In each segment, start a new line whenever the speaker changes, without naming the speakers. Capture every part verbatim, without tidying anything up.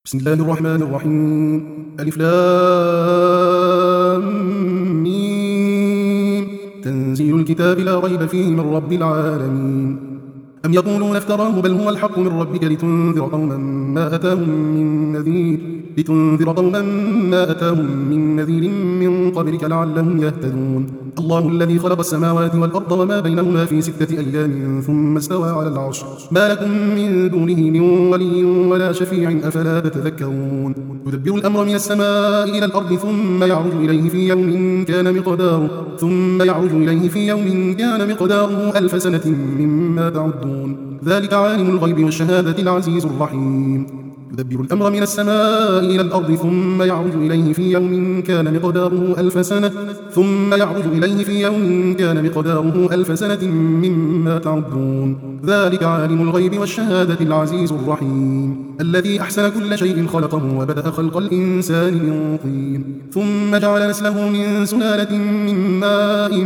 بسم الله الرحمن الرحيم. ألف لام ميم. تنزيل الكتاب لا ريب فيه من رب العالمين. أم يقولون افتراه بل هو الحق من ربك لتنذر قوما ما أتاهم من نذير لتنذر قوما ما أتاهم من نذير من قبلك لعلهم يهتدون. الله الذي خلق السماوات والأرض وما بينهما في ستة أيام ثم استوى على العرش ما لكم من دونه من ولي ولا شفيع أفلا تتذكرون. يدبر الأمر من السماء إلى الأرض ثم يعرج إليه في يوم كان مقداره ثم يعرج إليه في يوم كان مقداره ألف سنة مما تعدون. ذلك عالم الغيب والشهادة العزيز الرحيم. يدبر الأمر من السماء إلى الأرض ثم يعرج إليه في يوم كان مقداره ألف سنة ثم يعرج إليه في يوم كان مقداره ألف سنة مما تعدون. ذلك عالم الغيب والشهادة العزيز الرحيم. الذي أحسن كل شيء خلقه وبدأ خلق الإنسان من طين ثم جعل نسله من سلالة من ماء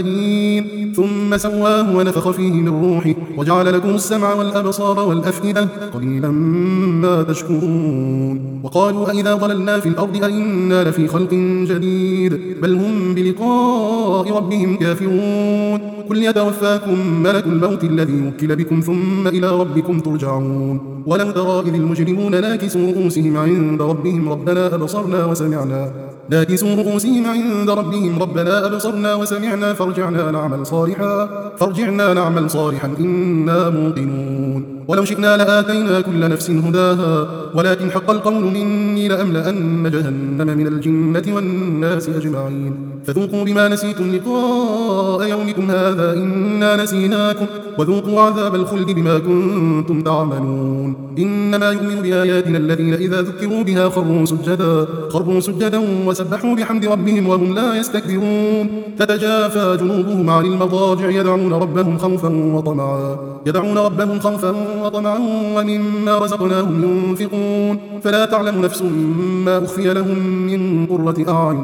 مهين ثم سواه ونفخ فيه من روحه وجعل لكم السمع والأبصار والأفئدة قليلا ما تشكرون. وقالوا أئذا ضللنا في الأرض أئنا لفي خلق جديد بل هم بلقاء ربهم كافرون. قل يتوفاكم ملك الموت الذي وكل بكم ثم إلى ربكم ترجعون. ولو ترى إذ المجرمون ناكسوا رؤوسهم عند ربهم ربنا أبصرنا وسمعنا ناكسوا رؤوسهم عند ربهم ربنا أبصرنا وسمعنا فارجعنا نعمل صالحا فارجعنا نعمل صالحا إنا موقنون. ولو شئنا لآتينا كل نفس هداها ولكن حق القول مني لأملأن جهنم من الجنة والناس أجمعين. فذوقوا بما نسيتم لقاء يومكم هذا إنا نسيناكم وذوقوا عذاب الخلد بما كنتم تعملون. إنما يؤمن بآياتنا الذين إذا ذكروا بها خروا سجدا خروا سجدا وسبحوا بحمد ربهم وهم لا يستكبرون. تتجافى جنوبهم عن المضاجع يدعون ربهم خوفا وطمعا يدعون ربهم خوفا وطمعا ومما رزقناهم ينفقون. فلا تعلم نفس ما أخفي لهم من قرة أعين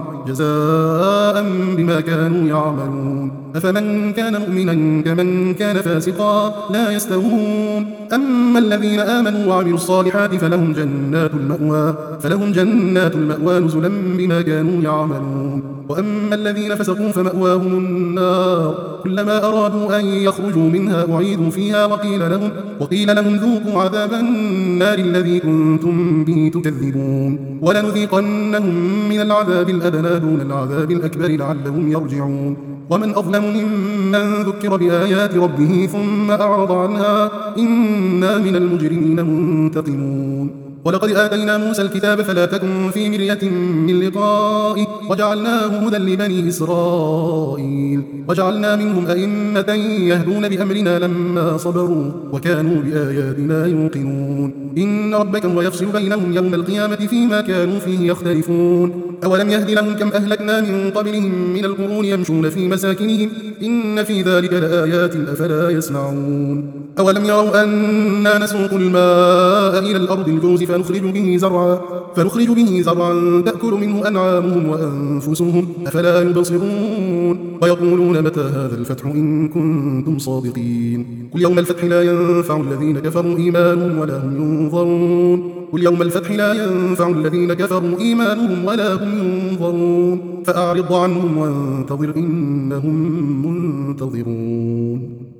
جزاء بما كانوا يعملون. أفمن كان مؤمنا كمن كان فاسقا لا يستوون. أما الذين آمنوا وعملوا الصالحات فلهم جنات المأوى فلهم جنات المأوى نزلا بما كانوا يعملون. وأما الذين فسقوا فمأواهم النار كلما أرادوا أن يخرجوا منها أعيدوا فيها وقيل لهم وقيل لهم ذوقوا عذاب النار الذي كنتم به تكذبون. ولنذيقنهم من العذاب الأدنى دون العذاب الأكبر لعلهم يرجعون. ومن أظلم ممن ذكر بآيات ربه ثم أعرض عنها إنا من المجرمين منتقمون. ولقد آتينا موسى الكتاب فلا تكن في مرية من لقائه وجعلناه هدى لبني إسرائيل وجعلنا منهم أئمة يهدون بأمرنا لما صبروا وكانوا بآياتنا يوقنون. إن ربك هو يفصل بينهم يوم القيامة فيما كانوا فيه يختلفون. أولم يهد لهم كم أهلكنا من قبلهم من القرون يمشون في مساكنهم إن في ذلك لآيات أفلا يسمعون. أولم يروا أنا نسوق الماء إلى الأرض الجوز فنخرج به زرعا فنخرج به زرعا تأكل منه أنعامهم وأنفسهم أفلا يبصرون. ويقولون متى هذا الفتح إن كنتم صادقين. قل يوم الفتح لا ينفع الذين كفروا إيمانهم ولا هم ينظرون. قل يوم الفتح لا ينفع الذين كفروا إيمانهم ولا هم ينظرون. فأعرض عنهم وانتظر إنهم منتظرون.